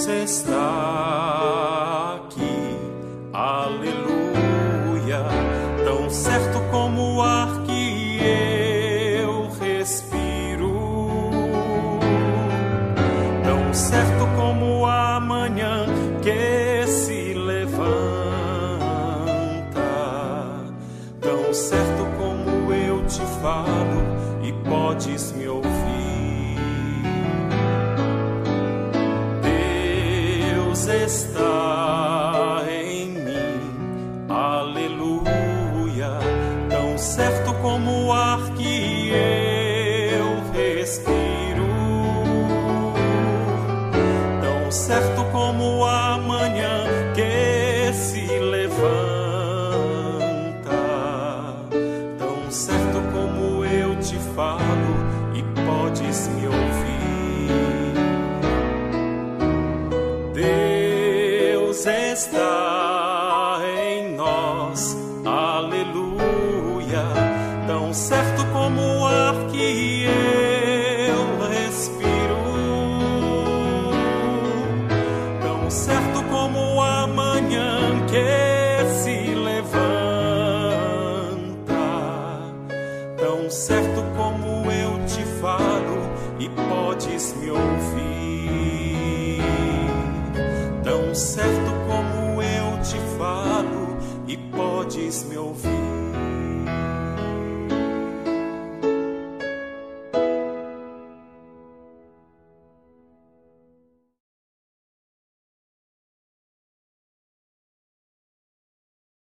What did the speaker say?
está aqui, aleluia, tão certo como o ar que eu respiro, tão certo como a manhã que se levanta, tão certo como eu te falo e podes me ouvir. Está em mim, aleluia, tão certo como o ar que eu respiro, tão certo como a manhã que se levanta, tão certo como eu te falo e podes me ouvir. Está em nós, aleluia, tão certo como o ar que eu respiro, tão certo como a manhã que se levanta, tão certo como eu te falo e podes me ouvir, tão certo como eu te falo e podes me ouvir.